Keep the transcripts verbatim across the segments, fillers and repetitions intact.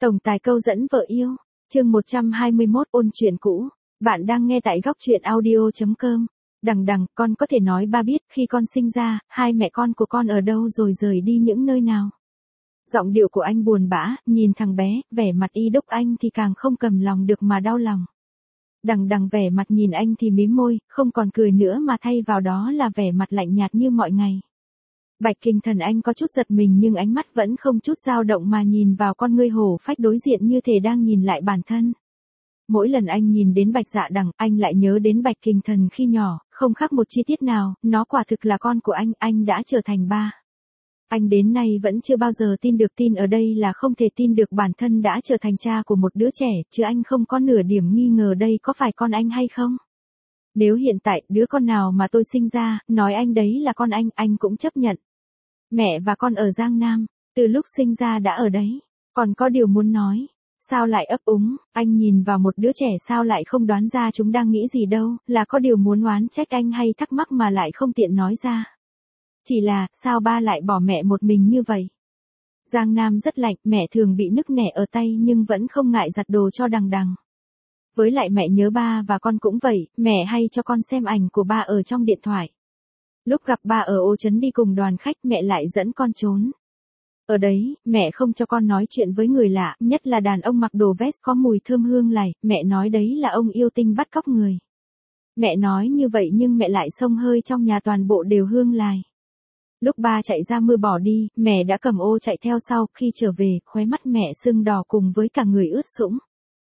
Tổng tài câu dẫn vợ yêu, chương một trăm hai mươi mốt ôn chuyện cũ. Bạn đang nghe tại góc truyện audio chấm com. Đằng đằng, con có thể nói ba biết khi con sinh ra, hai mẹ con của con ở đâu rồi rời đi những nơi nào. Giọng điệu của anh buồn bã, nhìn thằng bé, vẻ mặt y đúc anh thì càng không cầm lòng được mà đau lòng. Đằng đằng vẻ mặt nhìn anh thì mím môi, không còn cười nữa mà thay vào đó là vẻ mặt lạnh nhạt như mọi ngày. Bạch Kinh Thần anh có chút giật mình nhưng ánh mắt vẫn không chút dao động mà nhìn vào con ngươi hổ phách đối diện như thể đang nhìn lại bản thân. Mỗi lần anh nhìn đến Bạch Dạ Đằng, anh lại nhớ đến Bạch Kinh Thần khi nhỏ, không khác một chi tiết nào, nó quả thực là con của anh, anh đã trở thành ba. Anh đến nay vẫn chưa bao giờ tin được, tin ở đây là không thể tin được bản thân đã trở thành cha của một đứa trẻ, chứ anh không có nửa điểm nghi ngờ đây có phải con anh hay không. Nếu hiện tại đứa con nào mà tôi sinh ra, nói anh đấy là con anh, anh cũng chấp nhận. Mẹ và con ở Giang Nam, từ lúc sinh ra đã ở đấy, còn có điều muốn nói. Sao lại ấp úng, anh nhìn vào một đứa trẻ sao lại không đoán ra chúng đang nghĩ gì đâu, là có điều muốn oán trách anh hay thắc mắc mà lại không tiện nói ra. Chỉ là, sao ba lại bỏ mẹ một mình như vậy? Giang Nam rất lạnh, mẹ thường bị nức nẻ ở tay nhưng vẫn không ngại giặt đồ cho Đằng Đằng. Với lại mẹ nhớ ba và con cũng vậy, mẹ hay cho con xem ảnh của ba ở trong điện thoại. Lúc gặp ba ở Ô Trấn đi cùng đoàn khách mẹ lại dẫn con trốn. Ở đấy, mẹ không cho con nói chuyện với người lạ, nhất là đàn ông mặc đồ vest có mùi thơm hương lài, mẹ nói đấy là ông yêu tinh bắt cóc người. Mẹ nói như vậy nhưng mẹ lại xông hơi trong nhà toàn bộ đều hương lài. Lúc ba chạy ra mưa bỏ đi, mẹ đã cầm ô chạy theo sau, khi trở về, khóe mắt mẹ sưng đỏ cùng với cả người ướt sũng.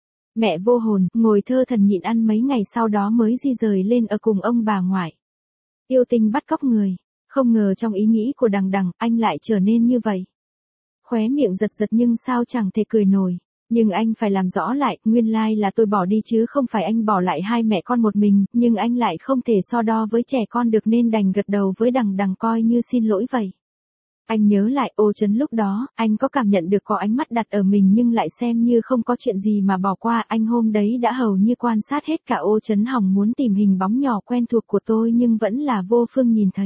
Mẹ vô hồn, ngồi thơ thần nhịn ăn mấy ngày sau đó mới di rời lên ở cùng ông bà ngoại. Yêu tinh bắt cóc người, không ngờ trong ý nghĩ của Đằng Đằng, anh lại trở nên như vậy. Khóe miệng giật giật nhưng sao chẳng thể cười nổi, nhưng anh phải làm rõ lại, nguyên lai là tôi bỏ đi chứ không phải anh bỏ lại hai mẹ con một mình, nhưng anh lại không thể so đo với trẻ con được nên đành gật đầu với Đằng Đằng coi như xin lỗi vậy. Anh nhớ lại Ô Trấn lúc đó, anh có cảm nhận được có ánh mắt đặt ở mình nhưng lại xem như không có chuyện gì mà bỏ qua, anh hôm đấy đã hầu như quan sát hết cả Ô Trấn hòng muốn tìm hình bóng nhỏ quen thuộc của tôi nhưng vẫn là vô phương nhìn thấy.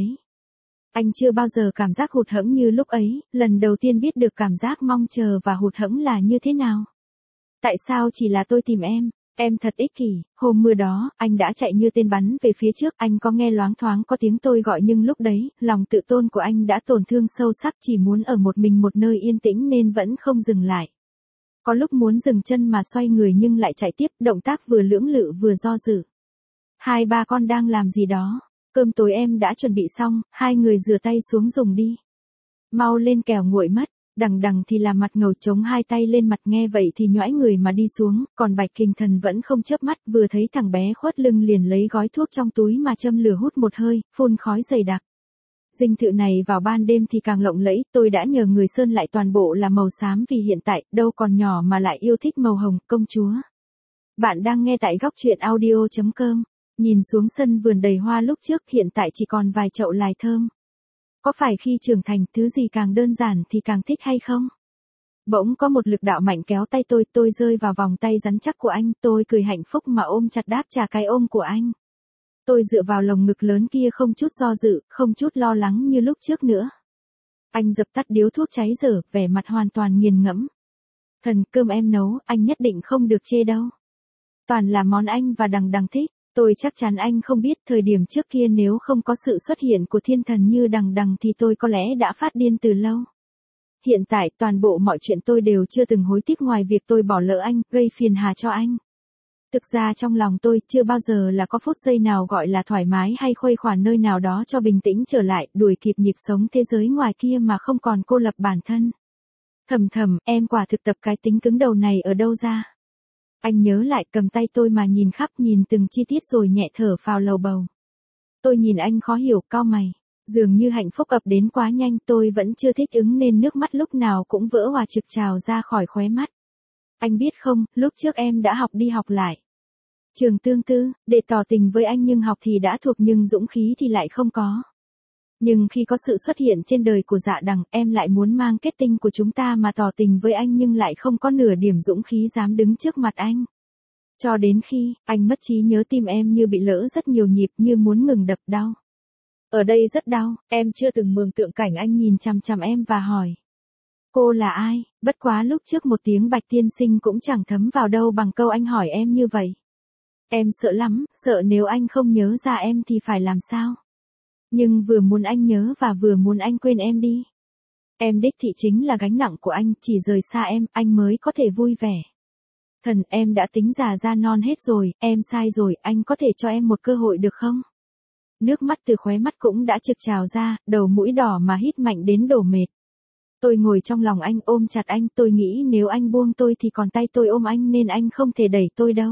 Anh chưa bao giờ cảm giác hụt hẫng như lúc ấy, lần đầu tiên biết được cảm giác mong chờ và hụt hẫng là như thế nào. Tại sao chỉ là tôi tìm em? Em thật ích kỷ, hôm mưa đó, anh đã chạy như tên bắn về phía trước, anh có nghe loáng thoáng có tiếng tôi gọi nhưng lúc đấy, lòng tự tôn của anh đã tổn thương sâu sắc chỉ muốn ở một mình một nơi yên tĩnh nên vẫn không dừng lại. Có lúc muốn dừng chân mà xoay người nhưng lại chạy tiếp, động tác vừa lưỡng lự vừa do dự. Hai ba con đang làm gì đó, cơm tối em đã chuẩn bị xong, hai người rửa tay xuống dùng đi. Mau lên kẻo nguội mất. Đằng Đằng thì làm mặt ngầu chống hai tay lên mặt nghe vậy thì nhoãi người mà đi xuống, còn Bạch Kinh Thần vẫn không chớp mắt, vừa thấy thằng bé khuất lưng liền lấy gói thuốc trong túi mà châm lửa hút một hơi, phun khói dày đặc. Dinh thự này vào ban đêm thì càng lộng lẫy, tôi đã nhờ người sơn lại toàn bộ là màu xám vì hiện tại đâu còn nhỏ mà lại yêu thích màu hồng, công chúa. Bạn đang nghe tại góc truyện audio chấm com, nhìn xuống sân vườn đầy hoa lúc trước hiện tại chỉ còn vài chậu lài thơm. Có phải khi trưởng thành thứ gì càng đơn giản thì càng thích hay không? Bỗng có một lực đạo mạnh kéo tay tôi, tôi rơi vào vòng tay rắn chắc của anh, tôi cười hạnh phúc mà ôm chặt đáp trả cái ôm của anh. Tôi dựa vào lồng ngực lớn kia không chút do dự, không chút lo lắng như lúc trước nữa. Anh dập tắt điếu thuốc cháy dở, vẻ mặt hoàn toàn nghiền ngẫm. Thần, cơm em nấu, anh nhất định không được chê đâu. Toàn là món anh và Đằng Đằng thích. Tôi chắc chắn anh không biết thời điểm trước kia nếu không có sự xuất hiện của thiên thần như Đằng Đằng thì tôi có lẽ đã phát điên từ lâu. Hiện tại toàn bộ mọi chuyện tôi đều chưa từng hối tiếc ngoài việc tôi bỏ lỡ anh, gây phiền hà cho anh. Thực ra trong lòng tôi chưa bao giờ là có phút giây nào gọi là thoải mái hay khuây khỏa nơi nào đó cho bình tĩnh trở lại, đuổi kịp nhịp sống thế giới ngoài kia mà không còn cô lập bản thân. Thầm thầm, em quả thực tập cái tính cứng đầu này ở đâu ra? Anh nhớ lại cầm tay tôi mà nhìn khắp nhìn từng chi tiết rồi nhẹ thở phào lầu bầu. Tôi nhìn anh khó hiểu, cau mày. Dường như hạnh phúc ập đến quá nhanh tôi vẫn chưa thích ứng nên nước mắt lúc nào cũng vỡ hòa trực trào ra khỏi khóe mắt. Anh biết không, lúc trước em đã học đi học lại. Trường tương tư, để tỏ tình với anh nhưng học thì đã thuộc nhưng dũng khí thì lại không có. Nhưng khi có sự xuất hiện trên đời của Dạ Đằng, em lại muốn mang kết tinh của chúng ta mà tỏ tình với anh nhưng lại không có nửa điểm dũng khí dám đứng trước mặt anh. Cho đến khi, anh mất trí nhớ tim em như bị lỡ rất nhiều nhịp như muốn ngừng đập đau. Ở đây rất đau, em chưa từng mường tượng cảnh anh nhìn chằm chằm em và hỏi. Cô là ai? Bất quá lúc trước một tiếng Bạch tiên sinh cũng chẳng thấm vào đâu bằng câu anh hỏi em như vậy. Em sợ lắm, sợ nếu anh không nhớ ra em thì phải làm sao? Nhưng vừa muốn anh nhớ và vừa muốn anh quên em đi. Em đích thị chính là gánh nặng của anh, chỉ rời xa em, anh mới có thể vui vẻ. Thần, em đã tính già ra non hết rồi, em sai rồi, anh có thể cho em một cơ hội được không? Nước mắt từ khóe mắt cũng đã trực trào ra, đầu mũi đỏ mà hít mạnh đến đổ mệt. Tôi ngồi trong lòng anh ôm chặt anh, tôi nghĩ nếu anh buông tôi thì còn tay tôi ôm anh nên anh không thể đẩy tôi đâu.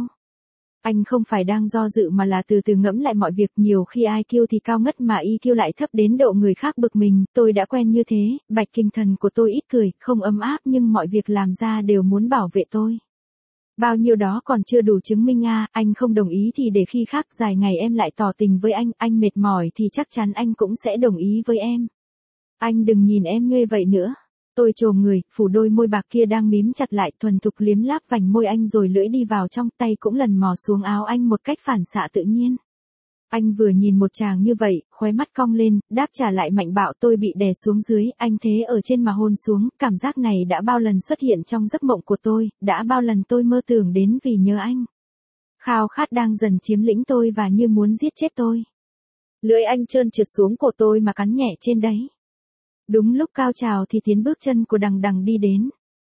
Anh không phải đang do dự mà là từ từ ngẫm lại mọi việc, nhiều khi i kiu thì cao ngất mà i kiu lại thấp đến độ người khác bực mình, tôi đã quen như thế, Bạch Kinh Thần của tôi ít cười, không ấm áp nhưng mọi việc làm ra đều muốn bảo vệ tôi. Bao nhiêu đó còn chưa đủ chứng minh à, anh không đồng ý thì để khi khác dài ngày em lại tỏ tình với anh, anh mệt mỏi thì chắc chắn anh cũng sẽ đồng ý với em. Anh đừng nhìn em nhuê vậy nữa. Tôi chồm người, phủ đôi môi bạc kia đang mím chặt lại, thuần thục liếm láp vành môi anh rồi lưỡi đi vào trong, tay cũng lần mò xuống áo anh một cách phản xạ tự nhiên. Anh vừa nhìn một chàng như vậy, khóe mắt cong lên, đáp trả lại mạnh bạo, tôi bị đè xuống dưới, anh thế ở trên mà hôn xuống, cảm giác này đã bao lần xuất hiện trong giấc mộng của tôi, đã bao lần tôi mơ tưởng đến vì nhớ anh. Khao khát đang dần chiếm lĩnh tôi và như muốn giết chết tôi. Lưỡi anh trơn trượt xuống cổ tôi mà cắn nhẹ trên đấy. Đúng lúc cao trào thì tiếng bước chân của Đằng Đằng đi đến.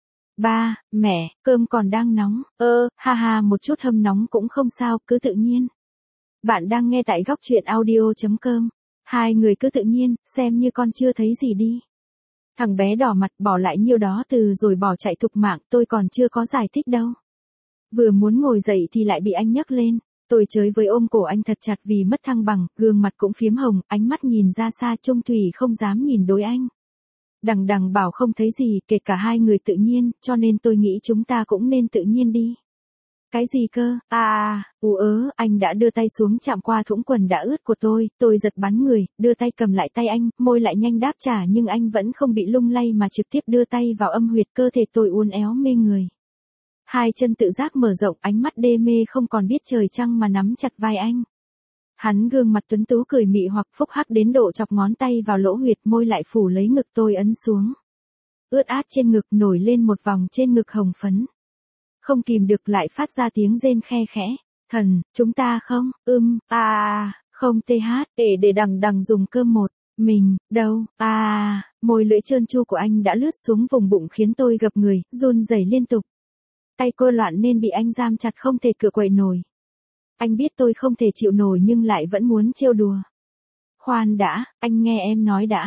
Ba, mẹ, cơm còn đang nóng, ơ, ha ha một chút hâm nóng cũng không sao, cứ tự nhiên. Bạn đang nghe tại góc truyện audio.com. Hai người cứ tự nhiên, xem như con chưa thấy gì đi. Thằng bé đỏ mặt bỏ lại nhiêu đó từ rồi bỏ chạy thục mạng, tôi còn chưa có giải thích đâu. Vừa muốn ngồi dậy thì lại bị anh nhấc lên. Tôi chới với ôm cổ anh thật chặt vì mất thăng bằng, gương mặt cũng phiếm hồng, ánh mắt nhìn ra xa trông thủy không dám nhìn đối anh. Đằng Đằng bảo không thấy gì, kể cả hai người tự nhiên, cho nên tôi nghĩ chúng ta cũng nên tự nhiên đi. Cái gì cơ? À, ú ớ, anh đã đưa tay xuống chạm qua thũng quần đã ướt của tôi, tôi giật bắn người, đưa tay cầm lại tay anh, môi lại nhanh đáp trả nhưng anh vẫn không bị lung lay mà trực tiếp đưa tay vào âm huyệt, cơ thể tôi uốn éo mê người. Hai chân tự giác mở rộng, ánh mắt đê mê không còn biết trời trăng mà nắm chặt vai anh. Hắn gương mặt tuấn tú cười mị hoặc phúc hắc đến độ chọc ngón tay vào lỗ huyệt, môi lại phủ lấy ngực tôi ấn xuống. Ướt át trên ngực nổi lên một vòng trên ngực hồng phấn. Không kìm được lại phát ra tiếng rên khe khẽ. Thần, chúng ta không, ưm, à, không th, để để Đằng Đằng dùng cơm một, mình, đâu, à, môi lưỡi trơn tru của anh đã lướt xuống vùng bụng khiến tôi gập người, run rẩy liên tục. Tay cô loạn nên bị anh giam chặt không thể cựa quậy nổi. Anh biết tôi không thể chịu nổi nhưng lại vẫn muốn trêu đùa. Khoan đã, anh nghe em nói đã.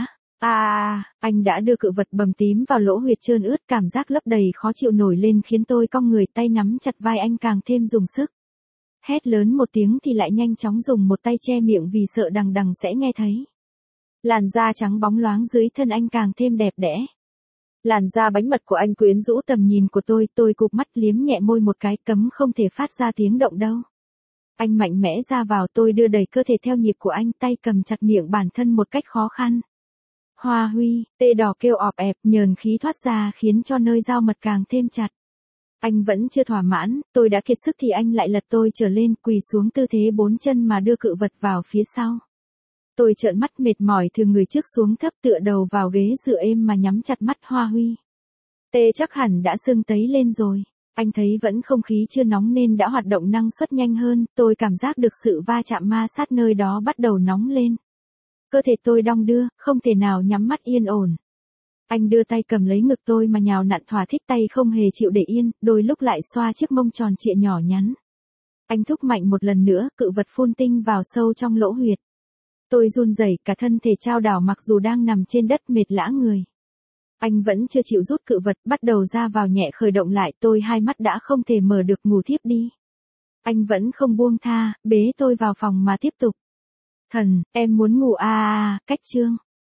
À, anh đã đưa cự vật bầm tím vào lỗ huyệt trơn ướt, cảm giác lấp đầy khó chịu nổi lên khiến tôi cong người, tay nắm chặt vai anh càng thêm dùng sức. Hét lớn một tiếng thì lại nhanh chóng dùng một tay che miệng vì sợ Đằng Đằng sẽ nghe thấy. Làn da trắng bóng loáng dưới thân anh càng thêm đẹp đẽ. Làn da bánh mật của anh quyến rũ tầm nhìn của tôi, tôi cụp mắt liếm nhẹ môi một cái, cấm không thể phát ra tiếng động đâu. Anh mạnh mẽ ra vào, tôi đưa đẩy cơ thể theo nhịp của anh, tay cầm chặt miệng bản thân một cách khó khăn. Hoa huy, tê đỏ kêu ọp ẹp, nhờn khí thoát ra khiến cho nơi dao mật càng thêm chặt. Anh vẫn chưa thỏa mãn, tôi đã kiệt sức thì anh lại lật tôi trở lên, quỳ xuống tư thế bốn chân mà đưa cự vật vào phía sau. Tôi trợn mắt mệt mỏi từ người trước xuống thấp, tựa đầu vào ghế dựa êm mà nhắm chặt mắt. Hoa huy. Tê chắc hẳn đã sưng tấy lên rồi. Anh thấy vẫn không khí chưa nóng nên đã hoạt động năng suất nhanh hơn, tôi cảm giác được sự va chạm ma sát nơi đó bắt đầu nóng lên. Cơ thể tôi đong đưa, không thể nào nhắm mắt yên ổn. Anh đưa tay cầm lấy ngực tôi mà nhào nặn thỏa thích, tay không hề chịu để yên, đôi lúc lại xoa chiếc mông tròn trịa nhỏ nhắn. Anh thúc mạnh một lần nữa, cự vật phun tinh vào sâu trong lỗ huyệt. Tôi run rẩy, cả thân thể chao đảo mặc dù đang nằm trên đất mệt lã người. Anh vẫn chưa chịu rút cự vật, bắt đầu ra vào nhẹ khởi động lại, tôi hai mắt đã không thể mở được, ngủ thiếp đi. Anh vẫn không buông tha, bế tôi vào phòng mà tiếp tục. Thần, em muốn ngủ à, à, cách chương.